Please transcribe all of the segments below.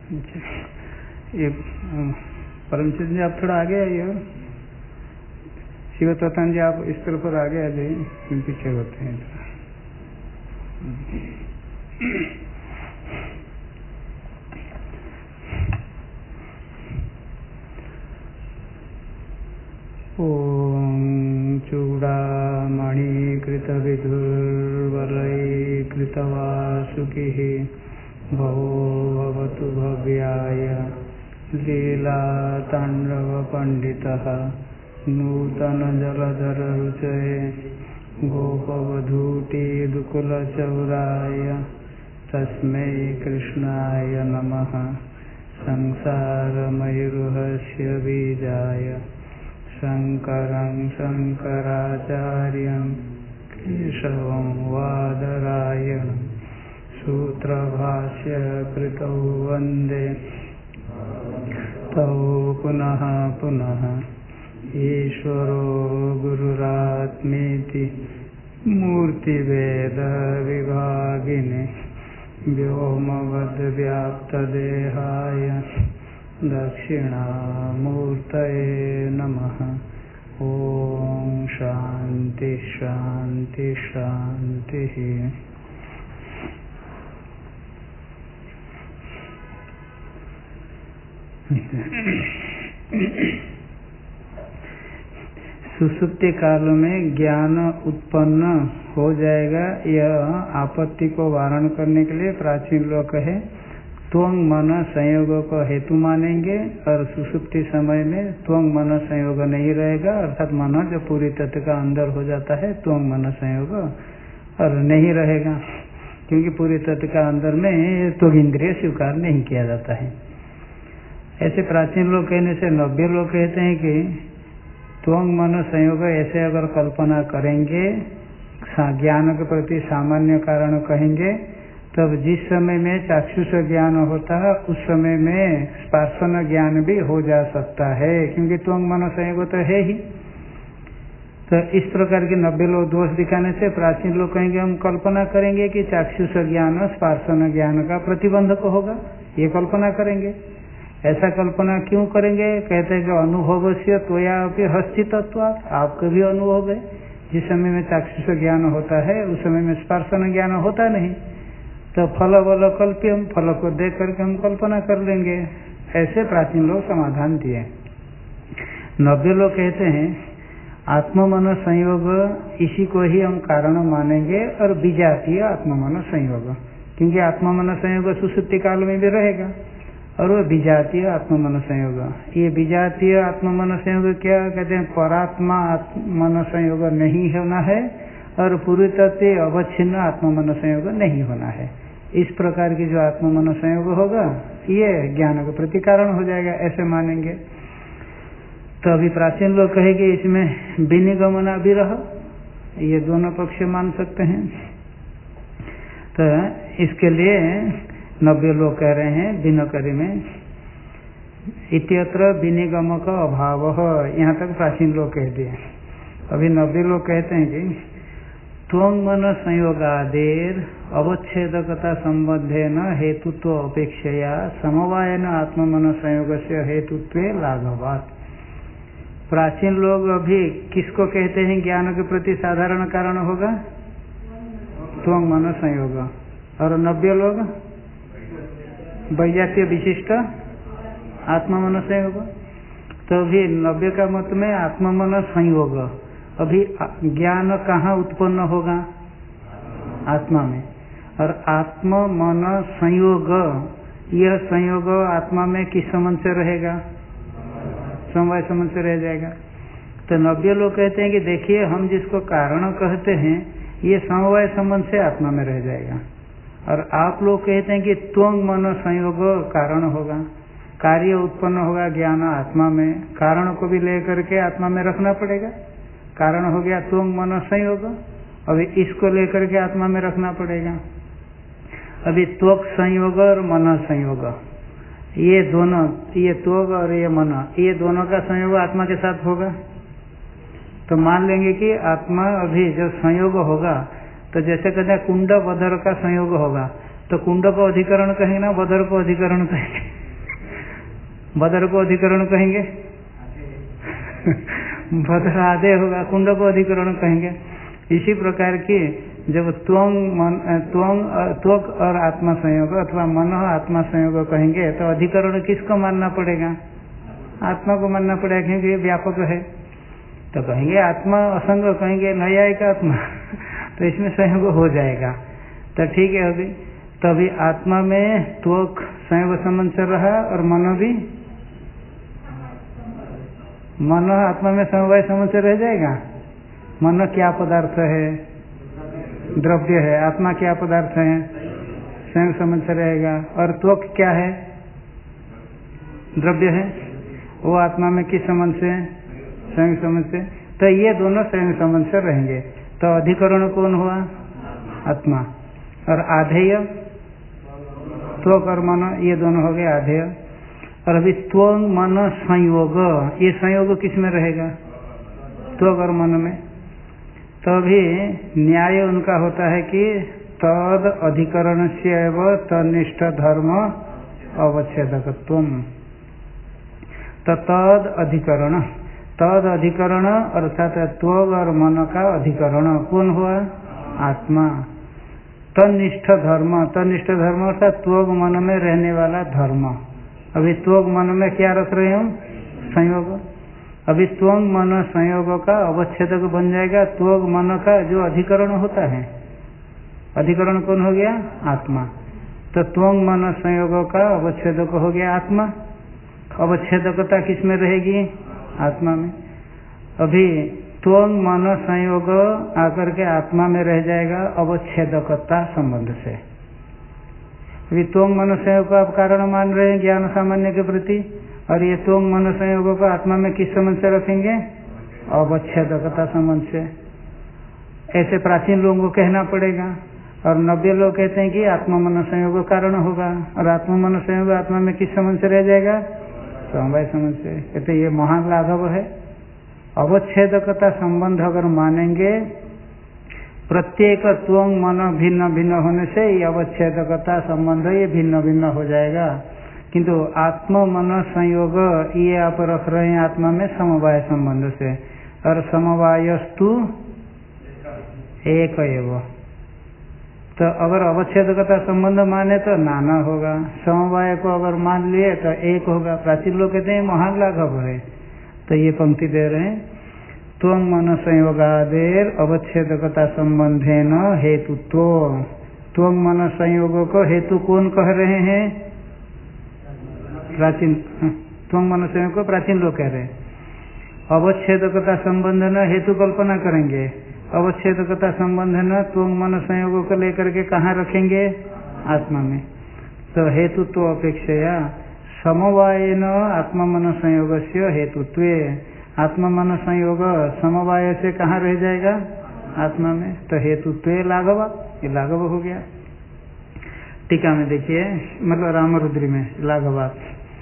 ये परमचंद जी आप थोड़ा आगे आइए, शिवतन जी आप इस तरफ पर आगे आ जाइए, पीछे होते हैं। ॐ चूडामणिकृतविधुर्वलयकृतवासुकिः भवो भवतु भव्याय लीलाताण्डवपण्डितः नूतनजलधररुचये गोपवधूटिदुकुलचौराय तस्मै कृष्णाय नमः। संसारमयूरस्य बीजाय शङ्करं शङ्कराचार्यं केशवं वादरायणं सूत्रभाष्यकृतौ वन्दे तौ पुनः पुनः। ईश्वरो गुरुरात्मेति मूर्तिभेदविभागिने व्योमवद्व्याप्तदेहाय दक्षिणामूर्तये नमः। ॐ शान्ति शान्ति शान्तिः। सुसुप्ति काल में ज्ञान उत्पन्न हो जाएगा, यह आपत्ति को वारण करने के लिए प्राचीन लोग कहे त्वंग मन संयोग को हेतु मानेंगे, और सुसुप्ति समय में त्वंग मन संयोग नहीं रहेगा, अर्थात मन जो पूरी तत्व का अंदर हो जाता है त्वंग मन संयोग और नहीं रहेगा, क्योंकि पूरी तत्व का अंदर में त्वग इंद्रिय स्वीकार नहीं किया जाता है। ऐसे प्राचीन लोग कहने से नव्य लोग कहते हैं कि त्वंग मन संयोग ऐसे अगर कल्पना करेंगे, ज्ञान के प्रति सामान्य कारण कहेंगे, तब जिस समय में चाक्षुष ज्ञान होता है उस समय में स्पर्शन ज्ञान भी हो जा सकता है, क्योंकि त्वंग मन संयोग तो है ही। तो इस प्रकार के नब्बे लोग दोष दिखाने से प्राचीन लोग कहेंगे हम कल्पना करेंगे कि चाक्षुष ज्ञान स्पर्शन ज्ञान का प्रतिबंधक होगा, ये कल्पना करेंगे। ऐसा कल्पना क्यों करेंगे? कहते हैं कि अनुभव से त्वया भी हस्तित्व, आपका भी अनुभव है, जिस समय में चाक्षुष ज्ञान होता है उस समय में स्पर्शन ज्ञान होता नहीं, तो फल बल कल्प्यम, फल को देख करके हम कल्पना कर लेंगे। ऐसे प्राचीन लोग समाधान दिए। नव्य लोग कहते हैं आत्म मन संयोग, इसी को ही हम कारण मानेंगे, और विजातीय आत्म मन संयोग, क्योंकि आत्म मन संयोग सुसुप्ति काल में भी रहेगा, और वो विजातीय आत्म मन संयोग। ये विजातीय आत्म मन संयोग क्या कहते हैं? परात्मा मन संयोग नहीं होना है और पूरी तत्व अवच्छिन्न आत्म मन संयोग नहीं होना है। इस प्रकार की जो आत्म मन संयोग होगा ये ज्ञान का प्रति कारण हो जाएगा, ऐसे मानेंगे। तो अभी प्राचीन लोग कहेंगे इसमें विनिगमना विरह, ये दोनों पक्ष मान सकते हैं। तो इसके लिए नव्य लोग कह रहे हैं दिनकरी में इत्यत्र विनिगम का अभाव, यहाँ तक प्राचीन लोग कह दिए। अभी नव्य लोग कहते हैं कि त्वंग मन संयोगादेर अवच्छेदकता संबंधे न हेतुत्व अपेक्षया समवायन आत्म मन संयोग से हेतुत्व लाघवात्। प्राचीन लोग अभी किसको कहते हैं ज्ञान के प्रति साधारण कारण होगा? त्वंग मन संयोग। और नव्य लोग वैजातीय विशिष्ट आत्म मन संयोग। तो अभी नव्य का मत में आत्म मन संयोग, अभी ज्ञान कहाँ उत्पन्न होगा? आत्मा में। और आत्म मन संयोग, यह संयोग आत्मा में किस संबंध से रहेगा? समवाय संबंध से रह जाएगा। तो नव्य लोग कहते हैं कि देखिए हम जिसको कारण कहते हैं ये समवाय संबंध से आत्मा में रह जाएगा, और आप लोग कहते हैं कि त्वंग मन संयोग कारण होगा, कार्य उत्पन्न होगा ज्ञान आत्मा में, कारण को भी लेकर के आत्मा में रखना पड़ेगा। कारण हो गया त्वंग मन संयोग, अभी इसको लेकर के आत्मा में रखना पड़ेगा। अभी त्वक संयोग और मन संयोग, ये दोनों, ये त्वक और ये मन, ये दोनों का संयोग आत्मा के साथ होगा। तो मान लेंगे कि आत्मा अभी जो संयोग होगा, तो जैसे कहते हैं कुंड बधर का संयोग होगा, तो कुंड को अधिकरण कहेंगे ना बधर को अधिकरण कहेंगे? बदर को अधिकरण कहेंगे बदर आधे होगा, कुंड को अधिकरण कहेंगे। इसी प्रकार की जब त्वक और आत्मा संयोग अथवा मन आत्मा संयोग कहेंगे तो अधिकरण किसको मानना पड़ेगा? आत्मा को मानना पड़ेगा, क्योंकि ये व्यापक है। तो कहेंगे आत्मा असंग, कहेंगे न्यायिक आत्मा तो इसमें संयोग हो जाएगा। तो ठीक है, अभी तभी आत्मा में त्वक संयोग संबंध चल रहा और मन भी, मन आत्मा में समवाय संबंध रह जाएगा। मन क्या पदार्थ है? द्रव्य है। आत्मा क्या पदार्थ है? संयोग संबंध से रहेगा। और त्वक क्या है? द्रव्य है। वो आत्मा में किस संबंध से? संयोग संबंध से। तो ये दोनों संयोग संबंध से रहेंगे। तो अधिकरण कौन हुआ? आत्मा। और आधेय त्वक और मन, ये दोनों हो गए आधेय। और अभी त्वक मन संयोग, ये संयोग किस में रहेगा? त्वक और मन में। तो अभी न्याय उनका होता है कि तद अधिकरण से एवं तनिष्ठ धर्म अवच्छेदकत्वम। तो तद अधिकरण अर्थात त्वक और मन का अधिकरण कौन हुआ? आत्मा। तनिष्ठ धर्म अर्थात त्वक मन में रहने वाला धर्म। अभी त्वक मन में क्या रख रहे हम? संयोग। अभी त्वक मन संयोग का अवच्छेदक बन जाएगा त्वक मन का जो अधिकरण होता है। अधिकरण कौन हो गया? आत्मा। तो त्वक मन संयोग का अवच्छेदक हो गया आत्मा। अवच्छेदकता किस में रहेगी? आत्मा में। अभी त्वक मन संयोग आकर के आत्मा में रह जाएगा अवच्छेदकता संबंध से। अभी त्वक मन संयोग को आप कारण मान रहे हैं ज्ञान सामान्य के प्रति, और ये त्वक मन संयोग को आत्मा में किस संबंध से रखेंगे? अवच्छेदकता संबंध से। ऐसे प्राचीन लोगों को कहना पड़ेगा। और 90 लोग कहते हैं कि आत्मा मन संयोग कारण होगा, और आत्मा मन संयोग आत्मा में किस संबंध से रह जाएगा? समवाय संबंध से। कहते ये महान लाघव है। अवच्छेदकता संबंध अगर मानेंगे, प्रत्येक त्वक मन भिन्न भिन्न होने से ये अवच्छेदकता संबंध ये भिन्न भिन्न हो जाएगा। किंतु आत्मा मन संयोग ये आप रख रहे हैं आत्मा में समवाय संबंध से, और समवायस्तु एक एवं। तो अगर अवच्छेदकता संबंध माने तो नाना होगा, समवाय को अगर मान लिए तो एक होगा। प्राचीन लोग कहते हैं महान लाघव है। तो ये पंक्ति दे रहे हैं, त्वं मन संयोगादेर अवच्छेदकता संबंधे न हेतुत्व। त्वं मन संयोग को हेतु कौन कह रहे हैं? प्राचीन। त्वं मन संयोग को प्राचीन लोग कह रहे हैं। अवच्छेदकता संबंध न हेतु कल्पना करेंगे। अवच्छेदकता संबंध न त्वं मन संयोग को लेकर के कहाँ रखेंगे? आत्मा में। तो हेतुत्व अपेक्षया समवायेन आत्मा मन संयोग से हेतुत्वे। आत्मा मन संयोग समवाय से कहाँ रह जाएगा? आत्मा में। तो हेतुत्वे लाघव, ये लाघव हो गया। टीका में देखिए, मतलब रामरुद्री में लाघवात।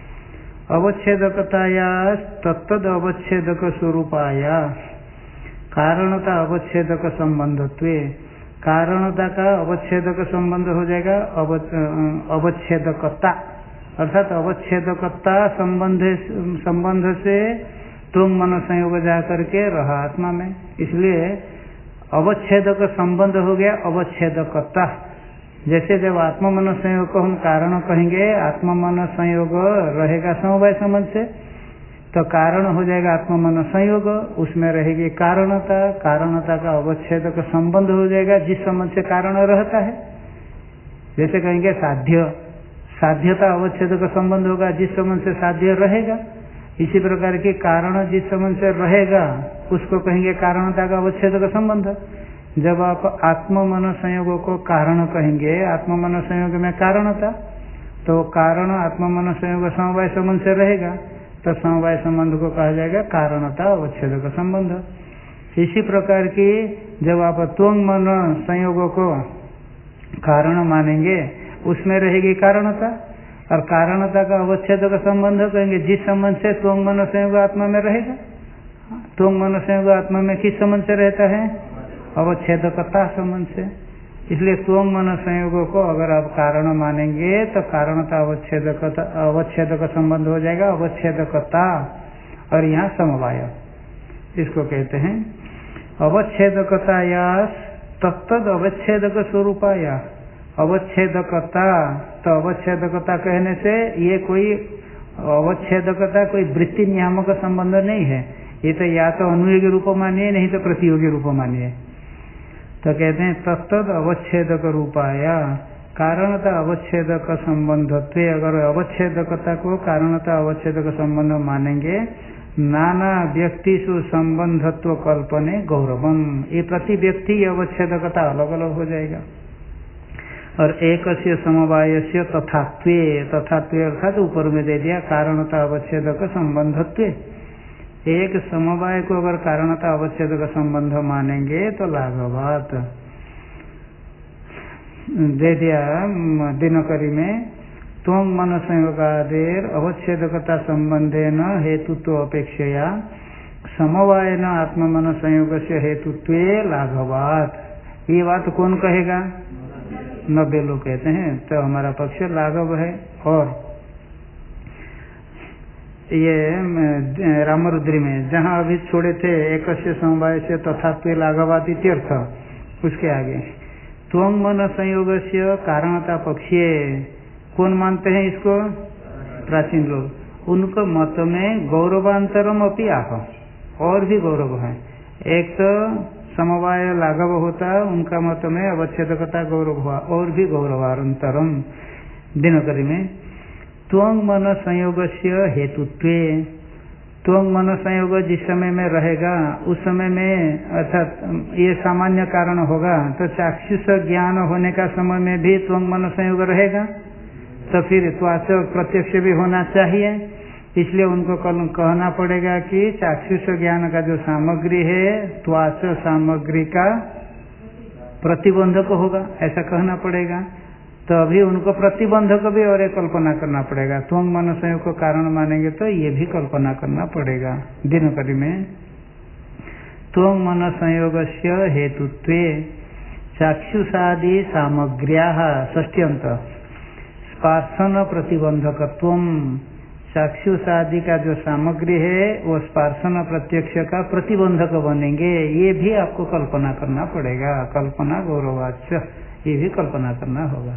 अवच्छेदकताया तत्तद अवच्छेदक स्वरूपाया कारणता अवच्छेदक संबंधत्वे। कारणता का अवच्छेदक संबंध हो जाएगा अवच्छेदकता, अर्थात अवच्छेदकता संबंध से त्वं मन संयोग जा करके रहा आत्मा में, इसलिए अवच्छेदक संबंध हो गया अवच्छेदकता। जैसे जब आत्मा मन संयोग को हम कारण कहेंगे, आत्मा मन संयोग रहेगा समवाय संबंध से, तो कारण हो जाएगा आत्मा मन संयोग, उसमें रहेगी कारणता। कारणता का अवच्छेदक संबंध हो जाएगा जिस संबंध से कारण रहता है। जैसे कहेंगे साध्य, साध्यता अवच्छेदक संबंध होगा जिस संबंध से साध्य रहेगा। इसी प्रकार के कारण जिस संबंध से रहेगा उसको कहेंगे कारणता का अवच्छेदक संबंध। जब आप आत्मा मन संयोग को कारण कहेंगे, आत्मा मन संयोग में कारणता, तो कारण आत्मा मन संयोग समवाय संबंध से रहेगा, तो समवाय संबंध को कहा जाएगा कारणता अवच्छेदक संबंध। इसी प्रकार की जब आप त्वं मन संयोग को कारण मानेंगे, उसमें रहेगी कारणता, और कारणता का अवच्छेदक संबंध कहेंगे जिस संबंध से त्वं मन संयोग आत्मा में रहेगा। त्वं मन संयोग आत्मा में किस संबंध से रहता है? अवच्छेदकता संबंध से। इसलिए त्वं मन संयोग को अगर आप कारण मानेंगे तो कारणता अवच्छेदक संबंध हो जाएगा, अवच्छेदकता, और यहाँ समवाय इसको कहते हैं। अवच्छेदकता या तत्तद अवच्छेदक स्वरूपाया, अवच्छेदकता, तो अवच्छेदकता कहने से ये कोई अवच्छेदकता कोई वृत्ति नियामक संबंध नहीं है, ये तो या तो अनुयोगी रूप मानिए नहीं तो प्रतियोगी रूप मानिए। तो कहते हैं तत्तद अवच्छेदक रूपाया कारणता अवच्छेदक संबंधत्व, अगर अवच्छेदकता को कारणता अवच्छेदक संबंध मानेंगे, नाना व्यक्तिषु संबंधत्व कल्पने गौरवम, ये प्रति व्यक्ति अवच्छेदकता अलग अलग हो जाएगा। और एकस्य समवायस्य तथात्वे, तथात्वे अर्थात ऊपर में दे दिया कारणता अवच्छेदक संबंधत्व, एक समवाय को अगर कारणता अवच्छेदक संबंध मानेंगे तो लाघवात दे दिया दिनकरी में, त्वं मन संयोगादेर अवच्छेदकता संबंधेन हेतुत्व अपेक्षया समवायन आत्म मन संयोग से हेतुत्वे लाघवात। ये बात कौन कहेगा? 90 लोग कहते हैं, तो हमारा पक्ष लाघव है। और ये रामरुद्री में जहाँ अभी छोड़े थे एकस्य समवाय से तथात्वे लाघवात इत्यर्थ, उसके आगे त्वं मन संयोग से कारणता पक्षीय कौन मानते हैं इसको? प्राचीन लोग। उनको मत में गौरवांतरम अपि आह, और भी गौरव है। एक तो समवाय लाघव होता, उनका मत में अवच्छेदकता गौरव हुआ, और भी गौरवांतरम दिनकरी में त्वं मन संयोग से हेतुत्वे, त्वं मन संयोग जिस समय में रहेगा उस समय में, अर्थात ये सामान्य कारण होगा, तो चाक्षुष ज्ञान होने का समय में भी त्वं मन संयोग रहेगा, तो फिर त्वाच प्रत्यक्ष भी होना चाहिए। इसलिए उनको कल कहना पड़ेगा कि चाक्षुष ज्ञान का जो सामग्री है त्वाच सामग्री का प्रतिबंधक होगा, ऐसा कहना पड़ेगा। तो अभी उनको प्रतिबंधक भी और एक कल्पना करना पड़ेगा। त्वं मन संयोग को कारण मानेंगे तो ये भी कल्पना करना पड़ेगा दिनकरी में। त्वं मन संयोगस्य हेतुत्वे चाक्षुषादि सामग्र्याः षष्ट्यंत स्पर्शन प्रतिबंधकत्वम, चाक्षुषादि का जो सामग्री है वो स्पर्शन प्रत्यक्ष का प्रतिबंधक बनेंगे, ये भी आपको कल्पना करना पड़ेगा। कल्पना गौरवाच्य, ये भी कल्पना करना होगा।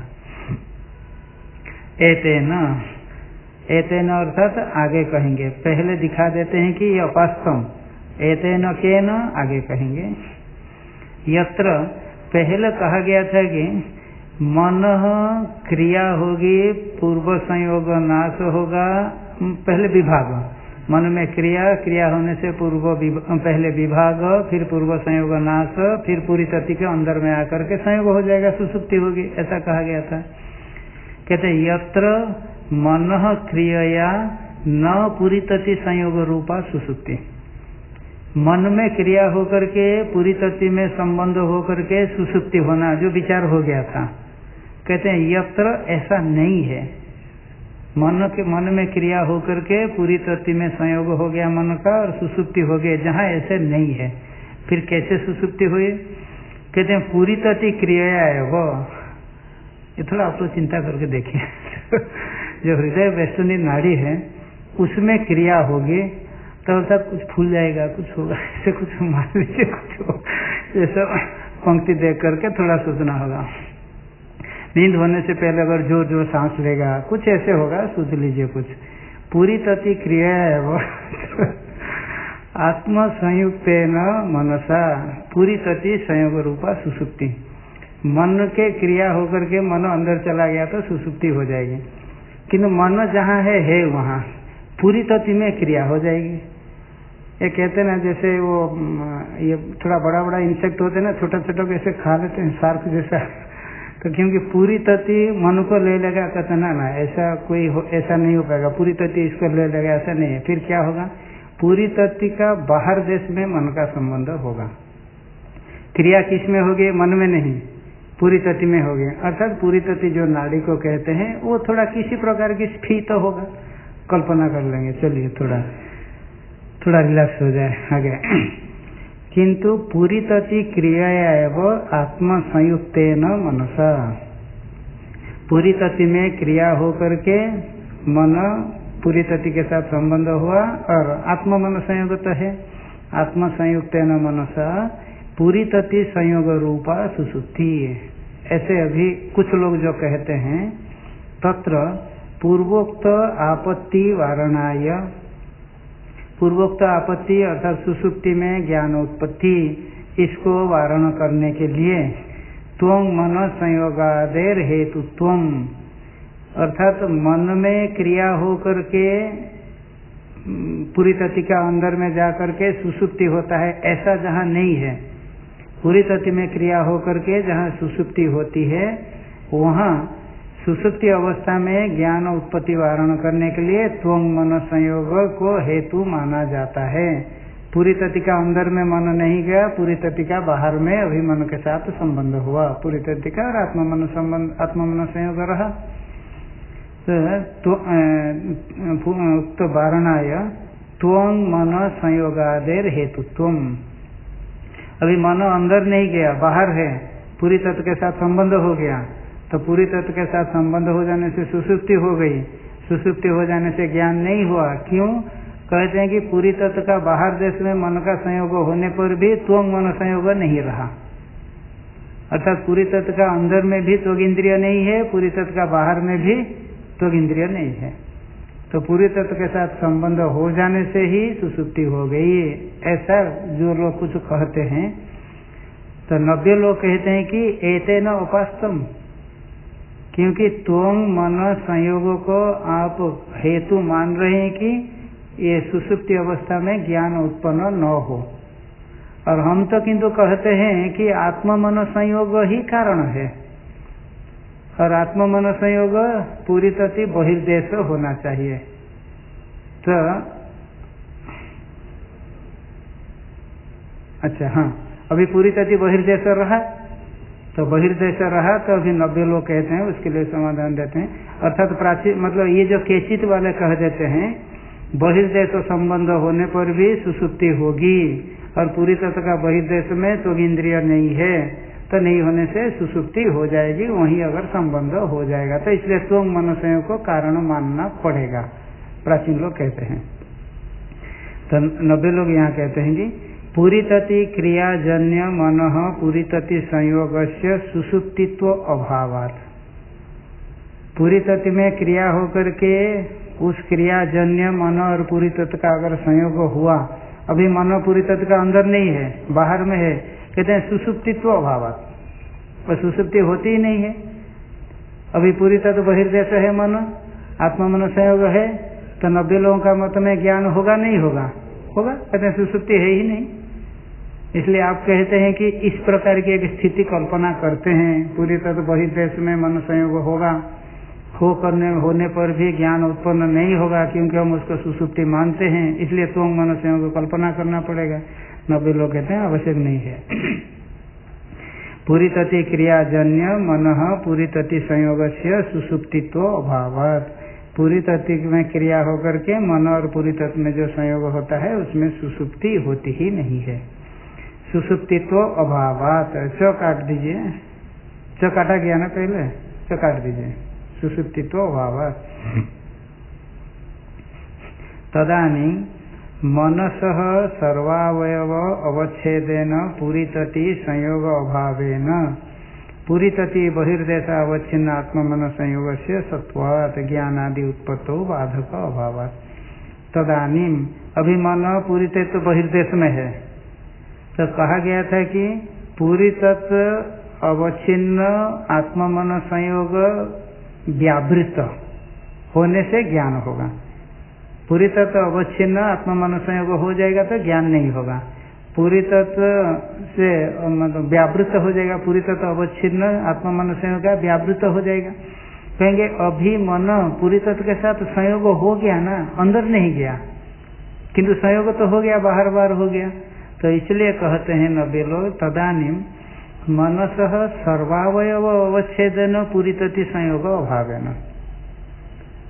एतेन, एतेन अर्थात आगे कहेंगे, पहले दिखा देते हैं कि ये अपास्तम, एतेन केन आगे कहेंगे। यत्र पहले कहा गया था कि मन क्रिया होगी, पूर्व संयोग नाश होगा, पहले विभाग, मन में क्रिया, क्रिया होने से पहले विभाग, फिर पूर्व संयोग नाश, फिर पूरी तति के अंदर में आकर के संयोग हो जाएगा, सुसुप्ति होगी, ऐसा कहा गया था। कहते यत्र मन क्रिया न पूरी तति संयोग रूपा सुसुप्ति, मन में क्रिया होकर के पूरी तति में संबंध होकर के सुसुप्ति होना जो विचार हो गया था, कहते हैं यत्र ऐसा नहीं है। मन में क्रिया होकर के पूरी तत्व में संयोग हो गया मन का और सुसुप्ति हो गई, जहाँ ऐसे नहीं है। फिर कैसे सुसुप्ति हुई? कहते हैं पूरी तत्व क्रिया है वो, ये थोड़ा आप लोग चिंता करके देखिए जो हृदय वेष्टनी नाड़ी है उसमें क्रिया होगी तो अर्थात कुछ फूल जाएगा, कुछ होगा, ऐसे कुछ मान लीजिए, कुछ हो, ये सब पंक्ति देख करके थोड़ा सोचना होगा। नींद होने से पहले अगर जोर जोर सांस लेगा, कुछ ऐसे होगा, सोच लीजिए कुछ। पूरी तति क्रिया है वो आत्म संयुक्त न मनसा, पूरी तति संयोग रूपा सुसुप्ति। मन के क्रिया होकर के मन अंदर चला गया तो सुसुप्ति हो जाएगी, किंतु मन जहाँ है वहाँ पूरी तति में क्रिया हो जाएगी। ये कहते ना जैसे वो ये थोड़ा बड़ा बड़ा इंसेक्ट होते ना, छोटा छोटा कैसे खा लेते हैं शार्क जैसा, तो क्योंकि पूरी तति मन को ले लेगा, कहते ना ऐसा कोई ऐसा नहीं हो पाएगा, पूरी तति इसको ले लेगा, ऐसा नहीं है। फिर क्या होगा? पूरी तति का बाहर देश में मन का संबंध होगा। क्रिया किस में होगी? मन में नहीं, पूरी तति में होगी। अर्थात पूरी तति जो नाड़ी को कहते हैं वो थोड़ा किसी प्रकार की स्फीत होगा, कल्पना कर लेंगे। चलिए थोड़ा रिलैक्स हो जाए आगे। किंतु पूरितति क्रियाया एवं आत्म संयुक्तेन मनसा, पूरी तति में क्रिया हो करके मन पूरी तति के साथ संबंध हुआ और आत्म मन संयुक्त है। आत्म संयुक्तेन मनसा पूरी तति संयोग रूपा सुसुप्ति। ऐसे अभी कुछ लोग जो कहते हैं तत्र पूर्वोक्त आपत्ति वारणाय, पूर्वोक्त आपत्ति अर्थात सुसुप्ति में ज्ञान उत्पत्ति, इसको वारण करने के लिए त्वं मन संयोगादेर हेतुत्वम, अर्थात मन में क्रिया हो करके पूरी तति का अंदर में जा करके सुसुप्ति होता है, ऐसा जहाँ नहीं है। पूरी तति में क्रिया हो करके जहाँ सुसुप्ति होती है वहाँ सुसुप्ति अवस्था में ज्ञान उत्पत्ति वारण करने के लिए त्वं मन संयोग को हेतु माना जाता है। पूरी तति का अंदर में मन नहीं गया, पूरी तति का बाहर में अभी मन के साथ संबंध हुआ, पूरी तति का और आत्म मन संबंध, आत्म मन संयोग रहा। तो वारणाय त्वं मन संयोगादेर हेतुत्वम, अभी मन अंदर नहीं गया, बाहर है, पूरी तत्व के साथ संबंध हो गया, तो पूरी तत्व के साथ संबंध हो जाने से सुसुप्ति हो गई, सुसुप्ति हो जाने से ज्ञान नहीं हुआ। क्यों? कहते हैं कि पूरी तत्व का बाहर देश में मन का संयोग होने पर भी त्वं मन संयोग नहीं रहा, अर्थात पूरी तत्व का अंदर में भी त्वग इंद्रिय नहीं है, पूरी तत्व का बाहर में भी त्वग इंद्रिय नहीं है। तो पूरी तत्व के साथ संबंध हो जाने से ही सुसुप्ति हो गई, ऐसा जो लोग कुछ कहते हैं। तो 90 लोग कहते हैं कि एतेन उपास्तम, क्योंकि त्वं मन संयोग को आप हेतु मान रहे हैं कि ये सुसुप्ति अवस्था में ज्ञान उत्पन्न न हो, और हम तो किंतु कहते हैं कि आत्म मन संयोग ही कारण है, और आत्म मन संयोग पूरी तति बहिर्देश होना चाहिए। तो अच्छा, हाँ, अभी पूरी तति बहिर्देश रहा, तो बहिर्देश रहा तो अभी 90 लोग कहते हैं, उसके लिए समाधान देते हैं। अर्थात प्राचीन मतलब ये जो केचित वाले कह देते हैं बहिर्देश संबंध होने पर भी सुसुप्ति होगी, और पूरी तत्व का बहिर्देश में तो इंद्रिय नहीं है, तो नहीं होने से सुसुप्ति हो जाएगी, वहीं अगर संबंध हो जाएगा तो इसलिए त्वं मन संयोग को कारण मानना पड़ेगा, प्राचीन लोग कहते हैं। तो 90 लोग यहाँ कहते हैं कि पूरी तति क्रियाजन्य मन पूरी तति संयोग से सुसुप्तित्व अभावात्, पूरी तति में क्रिया होकर के उस क्रियाजन्य मन और पूरी तत्व का अगर संयोग हुआ, अभी मन पूरी तत्व का अंदर नहीं है, बाहर में है, कहते हैं सुसुप्तित्व अभावात्, पर सुसुप्ति होती ही नहीं है। अभी पूरी तत्व बहिर्देश है, मन आत्मा मन संयोग है, तो 90 लोगों का मत में ज्ञान होगा नहीं होगा? होगा। कहते हैं सुसुप्ति है ही नहीं। इसलिए आप कहते हैं कि इस प्रकार की एक स्थिति कल्पना करते हैं, पूरी तत्व बहिर्देश में मन संयोग होगा, होने पर भी ज्ञान उत्पन्न नहीं होगा, क्योंकि हम उसको सुसुप्ति मानते हैं, इसलिए त्वं मन संयोग कल्पना करना पड़ेगा। 90 लोग कहते हैं आवश्यक नहीं है। पूरी तति क्रियाजन्य मन पूरी तति संयोग से सुसुप्तित्व अभावात्, पूरी तत्व में क्रिया होकर के मन और पूरी तत्व में जो संयोग होता है उसमें सुसुप्ति होती ही नहीं है। सुसुप्तित्व अभावात्, च काट दीजिए, च काटा गया ना पहले, च काट दीजिए, सुसुप्तित्व अभावात्। तदानी मनसः सर्वावयव अवच्छेदेन पूरी तति संयोग अभावेन पूरी तति बहिर्देश अवच्छिन्न आत्म मन संयोग से सत्वात् ज्ञानादि उत्पत्तो बाधक अभावात्। तदानीम, अभी मन पूरी तत्व बहिर्देश में है, तो कहा गया था कि पूरी तत्व अवच्छिन्न आत्म मन संयोग व्यावृत होने से ज्ञान होगा। पूरी तत्व अवच्छिन्न आत्म मन संयोग हो जाएगा तो ज्ञान नहीं होगा। पूरी तत्व से मतलब व्यावृत हो जाएगा, पूरी तत्व अवच्छिन्न आत्म मन संयोग का व्यावृत हो जाएगा। कहेंगे अभी मन पूरी तत्व के साथ संयोग हो गया ना, अंदर नहीं गया, किंतु संयोग तो हो गया, बाहर बाहर हो गया। तो इसलिए कहते हैं 90 लोग, तदानीम मनसः सर्वावयव अवच्छेदन पूरी तति संयोग अभावेन,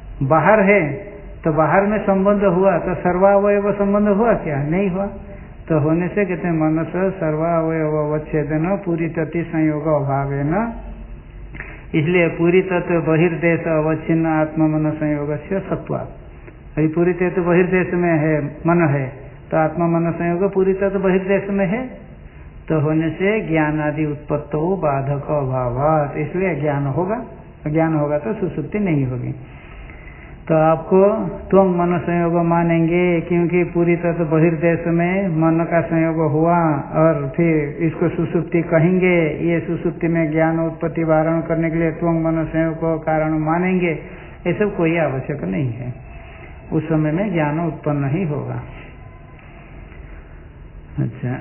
बाहर है तो बाहर में संबंध हुआ तो सर्वावयव संबंध हुआ क्या? नहीं हुआ। तो होने से कहते हैं मनस सर्वावयव अवच्छेदन पूरी तति संयोग अभाव है न, इसलिए पूरी तत्व बहिर्देश अवच्छिन्न आत्मा मन संयोग से सत्वात्। अभी पूरी तत्व बहिर्देश में है, मन है, तो आत्मा मन संयोग पूरी तत्व बहिर्देश में है, तो होने से ज्ञान आदि उत्पत्तो बाधक अभावात्, इसलिए ज्ञान होगा, ज्ञान होगा तो सुसुप्ति नहीं होगी। तो आपको त्वं मन संयोग मानेंगे क्योंकि पूरी तत्व बहिर्देश में मन का संयोग हुआ और फिर इसको सुसुप्ति कहेंगे, ये सुसुप्ति में ज्ञान उत्पत्ति वारण करने के लिए त्वं मन संयोग को कारण मानेंगे, ये सब कोई आवश्यक नहीं है, उस समय में ज्ञान उत्पन्न ही होगा। अच्छा,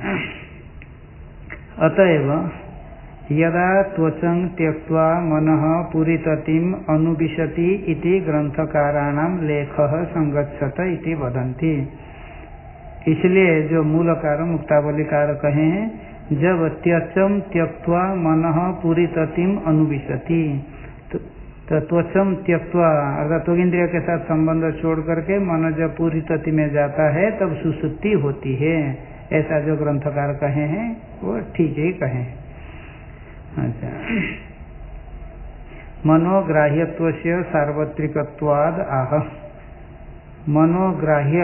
अतएव यदा त्वचं त्यक्त्वा मनः पुरीततिम अनुविशति इति ग्रंथकाराणां लेखः संगच्छत इति वदन्ति। इसलिए जो मूलकार मुक्तावलीकार कहे हैं, जब त्यचं त्यक्त्वा मनः पुरीततिम अनुविशति, तो त्वचं त्यक्त्वा अर्थात त्वगिंद्रिय के साथ संबंध छोड़ करके मन जब पुरीतति में जाता है तब सुसुप्ति होती है, ऐसा जो ग्रंथकार कहे हैं वो ठीक ही कहे। अच्छा, मनोग्राह्यत्वस्य सार्वत्रिकत्वाद आह। मनोग्राह्य,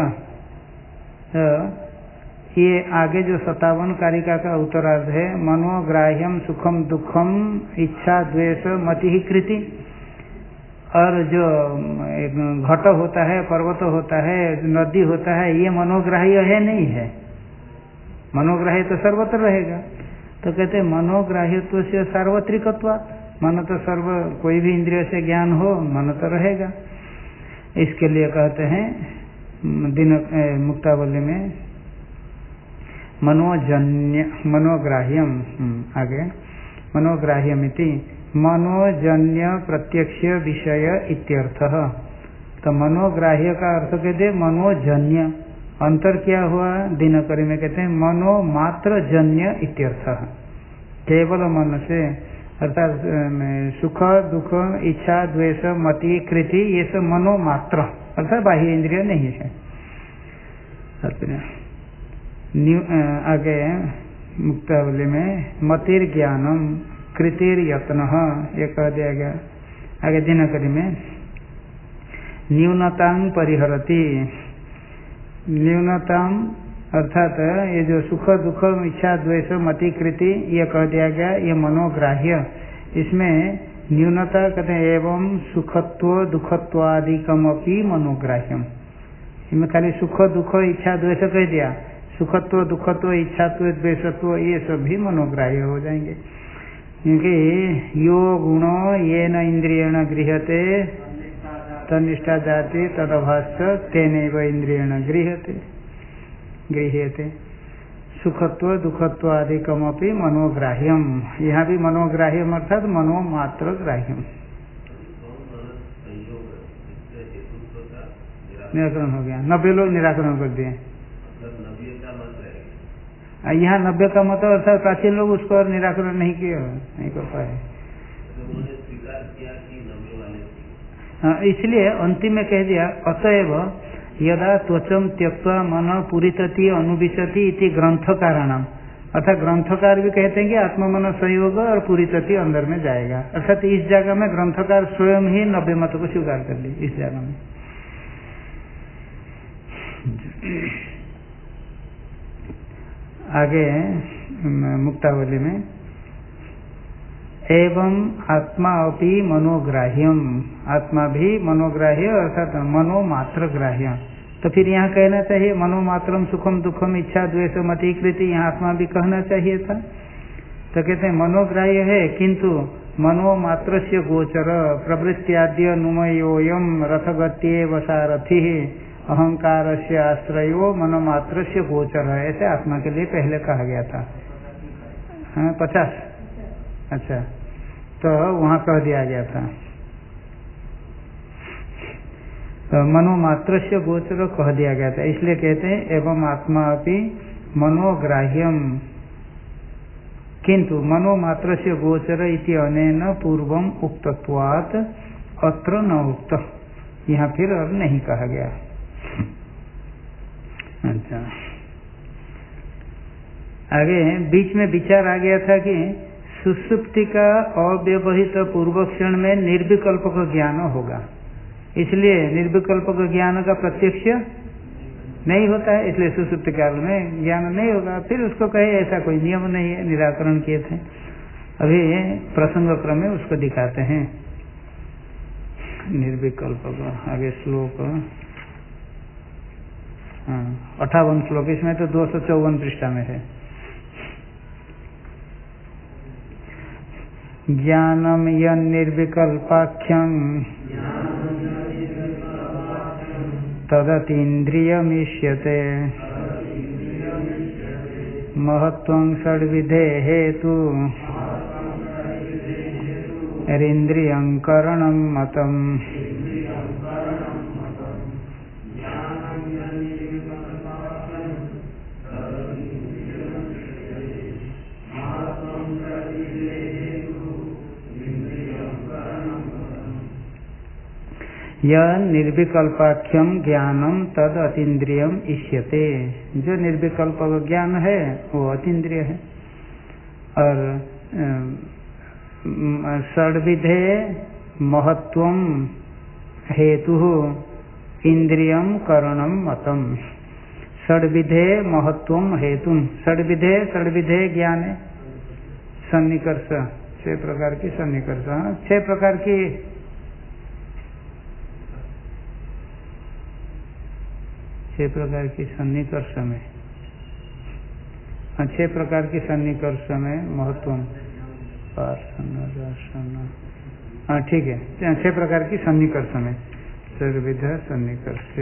ये आगे जो 57 कारिका का उत्तरार्ध है, मनोग्राह्यम सुखम दुखम इच्छा द्वेष मति ही कृति, और जो घट होता है, पर्वत होता है, नदी होता है, ये मनोग्राह्य है नहीं है? मनोग्राह्य तो सर्वत्र रहेगा। तो कहते हैं मनोग्राह्यत्व से सार्वत्रिकत्व, मन तो सर्व, कोई भी इंद्रिय से ज्ञान हो मन तो रहेगा। इसके लिए कहते हैं दिन मुक्तावली में मनोजन्य मनोग्राह्यम, आगे मनोग्राह्यमिति मनोजन्य प्रत्यक्ष विषय इत्यर्थः। तो मनोग्राह्य का अर्थ कहते मनोजन्य, अंतर क्या हुआ दिनकरी में कहते हैं मनोमात्र जन्य इत्यर्थः, केवल मन से, अर्थात सुख दुख इच्छा द्वेष मति कृति ये सब मनोमात्र अर्थात बाह्य इंद्रिय नहीं है। आगे मुक्तावली में मतिर ज्ञानम कृतिर यत्न ये कह दिया गया। आगे दिनकरी में न्यूनतां परिहरति, न्यूनताम अर्थात ये जो सुख दुख इच्छा द्वेष मति कृति ये कह दिया गया, ये मनोग्राह्य। इसमें न्यूनता कहते हैं एवं सुखत्व दुखत्वादिकमपि मनोग्राह्यम, इसमें खाली सुख दुख इच्छा द्वेष कह दिया, सुखत्व दुखत्व इच्छात्व द्वेषत्व ये सब भी मनोग्राह्य हो जाएंगे, क्योंकि यो गुणो ये न इंद्रियण गृह्यते तनिष्ठा जाति तदभाश्च तेनैव इंद्रियण गृह्यते। सुखत्व दुखत्व आदिकमपि मनोग्राह्यम, यहाँ भी मनोग्राह्यम अर्थात मनोमात्र ग्राह्यम। निराकरण हो गया, 90 लोग निराकरण कर दिए। यहाँ 90 का मत अर्थात प्राचीन लोग उसको और निराकरण नहीं किया, नहीं कर पाए। इसलिए अंतिम में कह दिया अतएव यदा त्वचं त्यक्त्वा मन पुरीतति अनुविशति इति ग्रंथकाराणाम, अर्थात ग्रंथकार भी कहते हैं कि आत्मा मन संयोग और पुरीतति अंदर में जाएगा, अर्थात इस जगह में ग्रंथकार स्वयं ही 90 मत को स्वीकार कर ली इस जगह में। आगे मुक्तावली में एवं आत्मा अपि मनोग्राह्यम, आत्मा भी मनोग्राह्य अर्थात मनोमात्र ग्राह्य। तो फिर यहाँ कहना चाहिए मनोमात्रम सुखम दुखम इच्छा द्वेष मति कृति, यहाँ आत्मा भी कहना चाहिए था। तो कहते हैं मनोग्राह्य है किंतु मनोमात्र से गोचर प्रवृत्त्याद्य नुमयोयम रथगत्ये वसारथि अहंकार से आश्रयो मनोमात्र से गोचर है, ऐसे आत्मा के लिए पहले कहा गया था। 50, अच्छा, तो वहाँ कह दिया गया था तो मनोमात्र से गोचर कह दिया गया था, इसलिए कहते हैं एवं आत्मा अपि मनोग्राह्यम किंतु मनोमात्र से गोचर इति अनेन पूर्वम उक्तत्वात् अत्र न उक्त, यहाँ फिर अब नहीं कहा गया। अच्छा, आगे बीच में विचार आ गया था कि सुषुप्ति का अव्यवहित पूर्व क्षण में निर्विकल्प का ज्ञान होगा, इसलिए निर्विकल्प का ज्ञान का प्रत्यक्ष नहीं होता है, इसलिए सुषुप्ति काल में ज्ञान नहीं होगा। फिर उसको कहे ऐसा कोई नियम नहीं है, निराकरण किए थे। अभी प्रसंग क्रम में उसको दिखाते हैं निर्विकल्प का। आगे श्लोक 58 श्लोक, इसमें तो 254 पृष्ठा में है। ज्ञानम यन्निर्विकल्पाख्यं तदतीन्द्रियमिष्यते महत्वं षड्विधे हेतु इंद्रियं करणं मतम्। यह निर्विकल्पाख्यम ज्ञानम तद अतीन्द्रियम इष्यते, जो निर्विकल्प ज्ञान है वो अतीन्द्रिय है। और षड्विधे महत्वम हेतु इंद्रियम करणम मतम। षड्विधे महत्वम हेतु, षड्विधे ज्ञान है सन्निकर्ष, 6 प्रकार की सन्निकर्ष, 6 प्रकार की 6 प्रकार की सन्निकर्ष में, 6 प्रकार की सन्निकर्ष में महत्वम ठीक है, 6 प्रकार की सन्निकर्ष में सर्वविध सन्निकर्ष।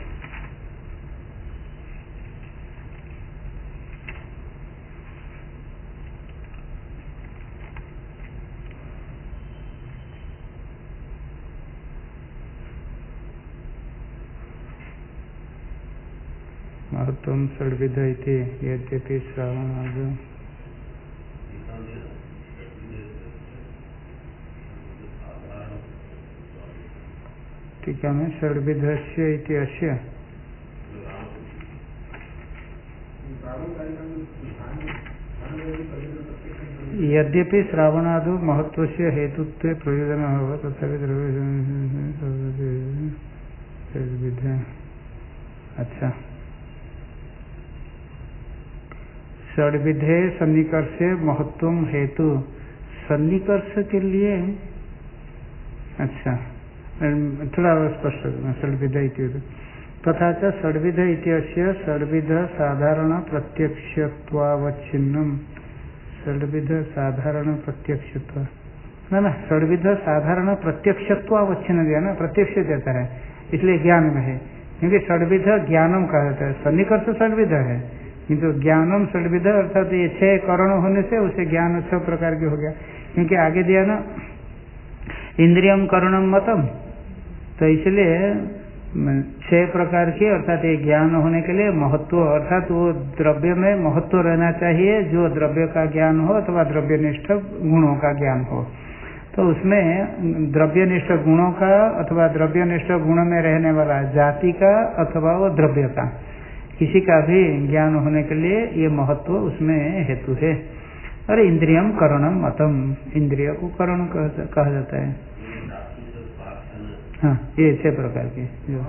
महत्वम षड्विध इति यद्यपि श्रावणादौ टीका में षड्विधस्य इति अस्य यद्यपि श्रावणादौ महत्वस्य हेतुत्वे प्रयोजन होगा तथापि द्रव्य। अच्छा, षड्विधे सन्निकर्षे महत्वम हेतु, सन्निकर्ष के लिए अच्छा थोड़ा स्पष्ट षड्विध तथा च षड्विध इत्यस्य षड्विध साधारण प्रत्यक्षत्वावच्छिन्नम। षड्विध साधारण प्रत्यक्षत्व ना षड्विध साधारण प्रत्यक्षत्वावच्छिन्न दिया ना, प्रत्यक्ष देता है इसलिए ज्ञान में है, क्योंकि षड्विध ज्ञानम कहा जाता है। सन्निकर्ष षड्विध है किंतु ज्ञानम षड्विध अर्थात ये 6 करण होने से उसे ज्ञान 6 प्रकार के हो गया, क्योंकि आगे दिया ना इंद्रियम करणम मतम, तो इसलिए 6 प्रकार के अर्थात ये ज्ञान होने के लिए महत्व, अर्थात वो द्रव्य में महत्व रहना चाहिए जो द्रव्य का ज्ञान हो अथवा द्रव्यनिष्ठ गुणों का ज्ञान हो। तो उसमें द्रव्यनिष्ठ गुणों का अथवा द्रव्यनिष्ठ गुण में रहने वाला जाति का अथवा वो द्रव्य का किसी का भी ज्ञान होने के लिए ये महत्व उसमें हेतु है। और इंद्रियम करणम मतम, इंद्रिय को करण कहा जाता है। हाँ, ये 6 प्रकार के जो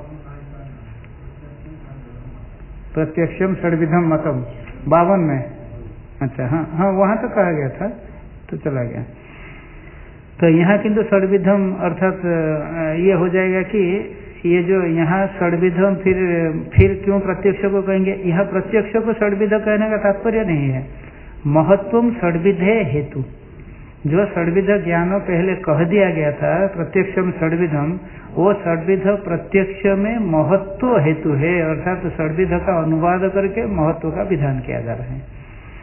प्रत्यक्षम षड्विधम मतम 52 में। अच्छा हाँ हाँ, वहां तो कहा गया था तो चला गया। तो यहाँ किंतु षड्विधम अर्थात ये हो जाएगा कि ये जो यहाँ षड्विधम फिर क्यों प्रत्यक्ष को कहेंगे? यहाँ प्रत्यक्ष को षड्विध कहने का तात्पर्य नहीं है। महत्वम षड्विधे हेतु, जो षड्विध ज्ञान पहले कह दिया गया था प्रत्यक्षम षड्विधम, वो षड्विध प्रत्यक्ष में महत्व हेतु है, अर्थात षड्विध का अनुवाद करके महत्व का विधान किया जा रहा है।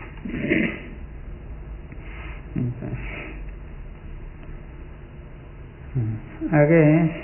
आगे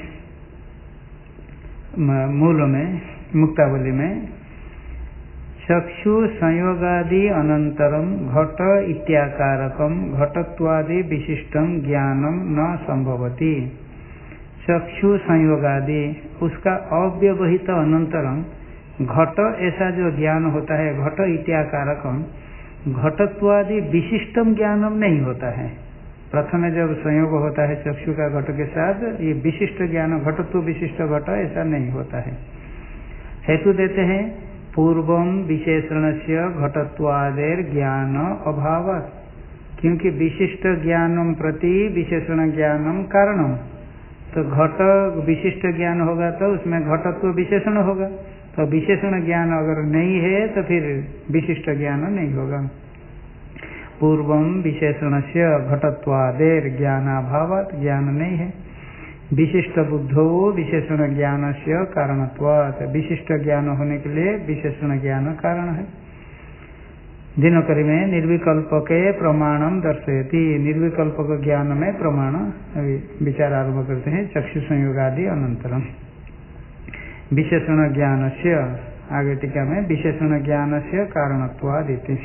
मूल में मुक्तावली में चक्षु संयोगादि अनंतरम घट इत्याकारकम घटत्वादि विशिष्टम ज्ञानम न संभवति। चक्षु संयोगादि उसका अव्यवहित अनंतरम घट ऐसा जो ज्ञान होता है, घट इत्याकारकम घटत्वादि विशिष्टम ज्ञानम नहीं होता है। प्रथम जब संयोग होता है चक्षु का घट के साथ, ये विशिष्ट ज्ञान घटत्व विशिष्ट घट ऐसा नहीं होता है। हेतु देते हैं पूर्वम विशेषणस्य घटत्वादेर ज्ञान अभाव, क्योंकि विशिष्ट ज्ञानम प्रति विशेषण ज्ञानम कारणम, तो घट विशिष्ट ज्ञान होगा तो उसमें घटत्व विशेषण होगा, तो विशेषण ज्ञान अगर नहीं है तो फिर विशिष्ट ज्ञान नहीं होगा। पूर्वम विशेषणस्य घटत्वादेर ज्ञानाभावात्, ज्ञान नहीं है। विशिष्ट बुद्धो विशेषण ज्ञानस्य कारणत्वात्, विशिष्ट ज्ञान होने के लिए विशेषण ज्ञान कारण है। दिनकरी में निर्विकल्प के प्रमाणम दर्शयति, निर्विकल्प ज्ञान में प्रमाण विचार आरंभ करते हैं। चक्षु संयोगादि अनंतरम विशेषण ज्ञानस्य, आगे टीका में विशेषण ज्ञानस्य कारणत्वादिति।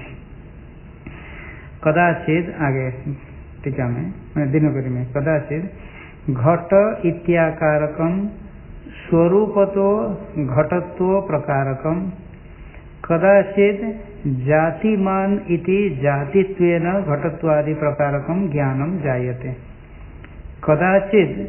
कदाचित, आगे टीका में दिनकरी में कदाचित घट इत्याकारकम स्वरूपतो घटत्व प्रकारकम, कदाचित जातिमान इति जातित्वेन घटत्वादि प्रकारकम ज्ञानम जायते। कदाचित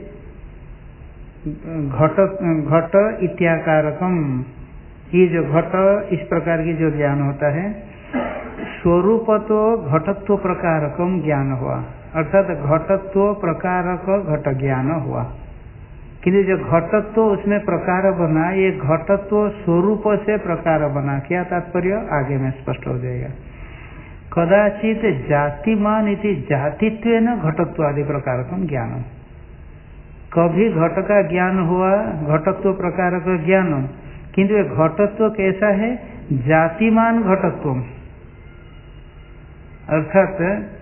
घट इत्याकारकम, ये जो घट इस प्रकार की जो ज्ञान होता है, स्वरूपतो घटत्व प्रकारकम ज्ञान हुआ, अर्थात घटत्व प्रकारक घट ज्ञान हुआ। किंतु जो घटत्व उसमें प्रकार बना, ये घटत्व स्वरूप से प्रकार बना, क्या तात्पर्य आगे में स्पष्ट हो जाएगा। कदाचित जातिमान इति जातित्वेन घटत्वादि प्रकारकम ज्ञानम, कभी घट का ज्ञान हुआ, घटत्व प्रकार का ज्ञान, किंतु ये घटत्व कैसा है, जातिमान घटत्व, अर्थात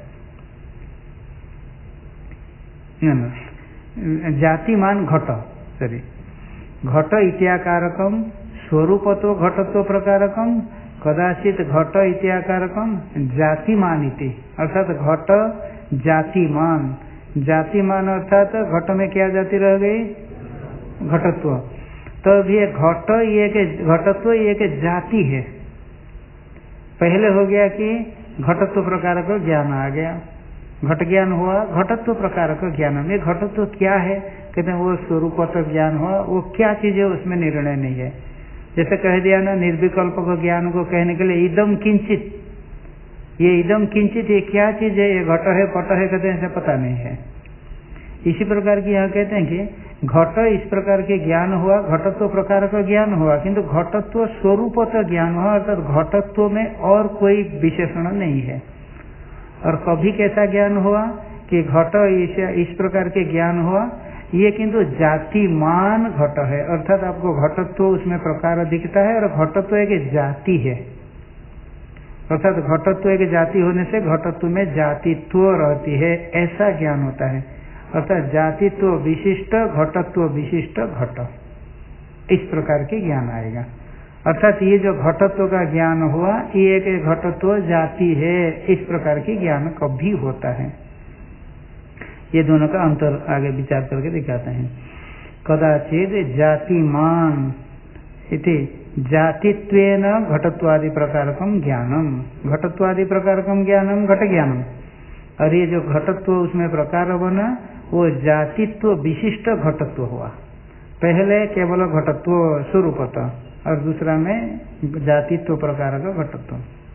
जातिमान घट, सॉरी, घट इत्याकारकम स्वरूपतो घटत्व प्रकारकम, कदाचित घट इत्याकारकम जातिमान इति, अर्थात घट जातिमान, जातिमान अर्थात घट में क्या जाति रह गई, घटत्व। तो ये घट, ये के घटत्व, ये के जाति है। पहले हो गया कि घटत्व प्रकार का ज्ञान आ गया, घट ज्ञान हुआ, घटत्व प्रकार का ज्ञान में घटत्व क्या है, कहते हैं वो स्वरूपत ज्ञान हुआ, वो क्या चीज है उसमें निर्णय नहीं है। जैसे कह दिया ना, निर्विकल्प को ज्ञान को कहने के लिए इदम किंचित, ये इदम किंचित ये क्या चीज है, ये घट है पट है, कहते हैं ऐसा पता नहीं है। इसी प्रकार की यहाँ कहते हैं कि घट इस प्रकार के ज्ञान हुआ, घटत्व प्रकार का ज्ञान हुआ, किंतु घटत्व स्वरूपत ज्ञान हुआ, अर्थात घटत्व में और कोई विशेषण नहीं है। और कभी कैसा ज्ञान हुआ कि घट इस प्रकार के ज्ञान हुआ, ये किंतु जातिमान घट है, अर्थात आपको घटत्व उसमें प्रकार दिखता है और घटत्व एक जाति है, अर्थात घटत्व एक जाति होने से घटत्व में जातित्व रहती है, ऐसा ज्ञान होता है। अर्थात जातित्व विशिष्ट घटत्व विशिष्ट घट, इस प्रकार के ज्ञान आएगा। अर्थात ये जो घटत्व का ज्ञान हुआ, ये एक घटत्व जाति है, इस प्रकार की ज्ञान कभी होता है। ये दोनों का अंतर आगे विचार करके दिखाते हैं। कदाचित जातिमान इति जातित्वेन घटत्वादि प्रकारकम ज्ञानम, घटत्वादि प्रकारकम ज्ञानम घट ज्ञानम, और ये जो घटत्व उसमें प्रकार बना वो जातित्व विशिष्ट घटत्व हुआ। पहले केवल घटत्व स्वरूपता और दूसरा में जातित्व प्रकार का घटत्व।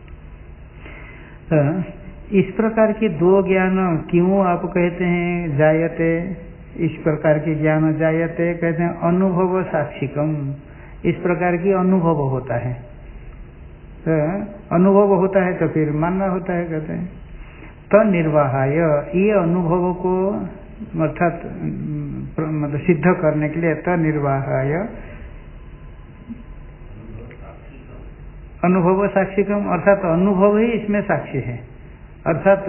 तो इस प्रकार की दो ज्ञान क्यों आप कहते हैं जायते, इस प्रकार के ज्ञान जायते, कहते हैं अनुभव साक्षिकम, इस प्रकार की अनुभव होता है। तो अनुभव होता है तो फिर मानना होता है, कहते हैं तनिर्वाहाय, ये अनुभव को अर्थात मतलब सिद्ध करने के लिए तनिर्वाहाय अनुभव साक्षिकम, अर्थात अनुभव ही इसमें साक्षी है, अर्थात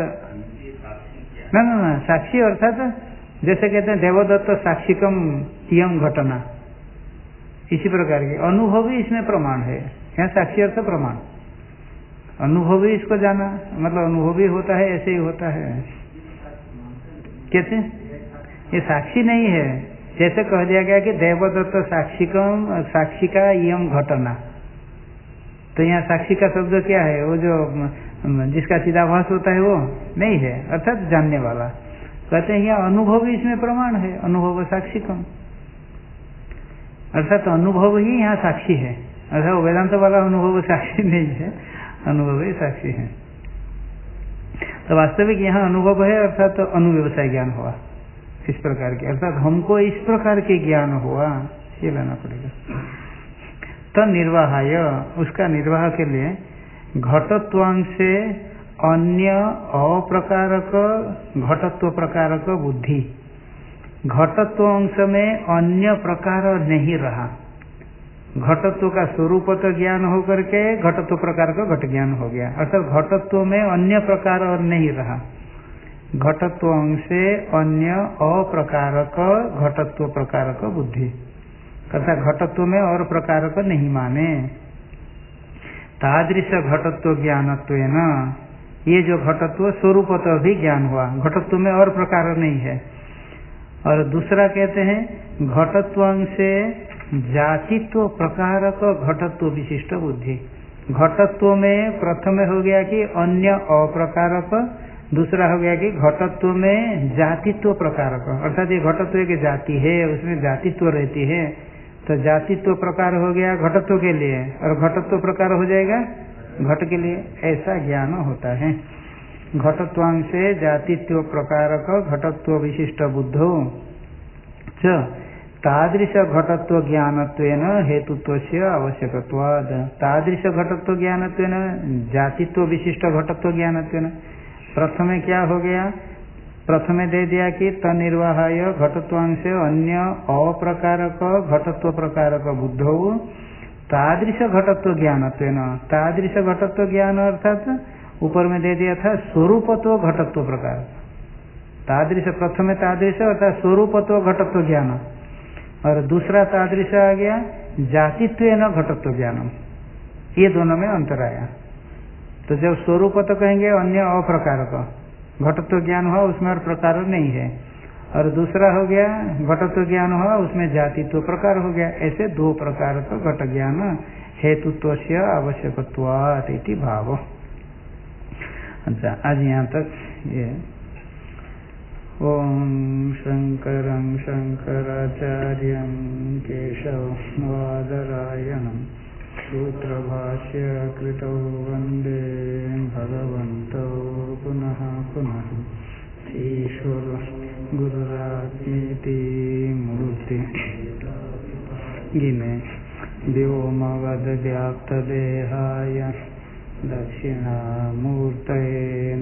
ना साक्षी, अर्थात जैसे कहते हैं देवदत्त साक्षिकम यम घटना, इसी प्रकार के अनुभव ही इसमें प्रमाण है। यहाँ साक्षी अर्थ प्रमाण, अनुभव ही इसको जाना, मतलब अनुभव ही होता है, ऐसे ही होता है। कैसे ये साक्षी नहीं है, जैसे कह दिया गया कि देवदत्त साक्षिकम, साक्षी का यम घटना, तो यहाँ साक्षी का शब्द क्या है, वो जो जिसका चिदाभास होता है वो नहीं है, अर्थात जानने वाला। कहते हैं यहाँ अनुभव इसमें प्रमाण है, अनुभव साक्षिकम, अर्थात अनुभव ही यहाँ साक्षी है, अर्थात वेदांत वाला अनुभव साक्षी नहीं है, अनुभव ही साक्षी है। तो वास्तविक यहाँ अनुभव है, अर्थात अनुव्यवसाय ज्ञान हुआ इस प्रकार के, अर्थात हमको इस प्रकार के ज्ञान हुआ, ये लाना पड़ेगा। तो निर्वाहाय, उसका निर्वाह के लिए घटत्वांश से अन्य अप्रकारक घटत्व प्रकारक बुद्धि, घटत्व अंश में अन्य प्रकार नहीं रहा, घटत्व का स्वरूप तो ज्ञान होकर के घटत्व प्रकार का घट ज्ञान हो गया, अर्थात घटत्व में अन्य प्रकार और नहीं रहा, घटत्व अंश से अन्य अप्रकारक घटत्व प्रकारक बुद्धि, अर्थात घटत्व में और प्रकारक नहीं माने। तादृश घटत्व ज्ञानत्वेन, ये जो घटत्व स्वरूप तो भी ज्ञान हुआ, घटत्व में और प्रकार नहीं है। और दूसरा कहते हैं घटत्वांश से जातित्व प्रकारक घटत्व विशिष्ट बुद्धि, घटत्व में प्रथम हो गया कि अन्य अप्रकारक, दूसरा हो गया कि घटत्व में जातित्व प्रकारक, अर्थात ये घटत्व की जाति है, उसमें जातित्व रहती है, तो जातित्व प्रकार हो गया घटत्व के लिए और घटत्व प्रकार हो जाएगा घट के लिए, ऐसा ज्ञान होता है। घटत्वांश से जातित्व प्रकारक घटत्व विशिष्ट बुद्धो च तादृश घटत्व ज्ञानत्वेन हेतुत्वस्य आवश्यकत्वाद, तादृश घटत्व ज्ञानत्वेन जातित्व विशिष्ट घटत्व ज्ञानत्वेन, प्रथमे क्या हो गया, प्रथमे दे दिया कि तनिर्वाहाय घटत्वांश से अन्य अप्रकारक घटत्व प्रकारक बुद्धो तादृश घटत्व ज्ञानत्वेन, तादृश घटत्व ज्ञान अर्थात ऊपर में दे दिया था स्वरूपत्व घटत्व प्रकार, तादृश प्रथमे तादृश अर्थात स्वरूपत्व घटत्व ज्ञान, और दूसरा तादृश आ गया जातित्वेन घटत्व ज्ञानम, ये दोनों में अंतर आया। तो जब स्वरूपत्व कहेंगे अन्य अप्रकारक घटत्व ज्ञान हुआ, उसमें और प्रकार नहीं है, और दूसरा हो गया घटत्व ज्ञान हुआ, उसमें जातित्व प्रकार हो गया, ऐसे दो प्रकार का घट ज्ञान हेतुत्वस्य आवश्यकत्वात् इति भाव। अच्छा, आज यहाँ तक ये। ओम शंकरं शंकराचार्यं केशववादरायणं सूत्रभाष्य कृतौ वन्दे भगवन्तौ पुनः पुनः ईश्वर गुरुरात्मेति मूर्ति गिने व्योमवद् व्याप्तदेहाय दक्षिणामूर्तये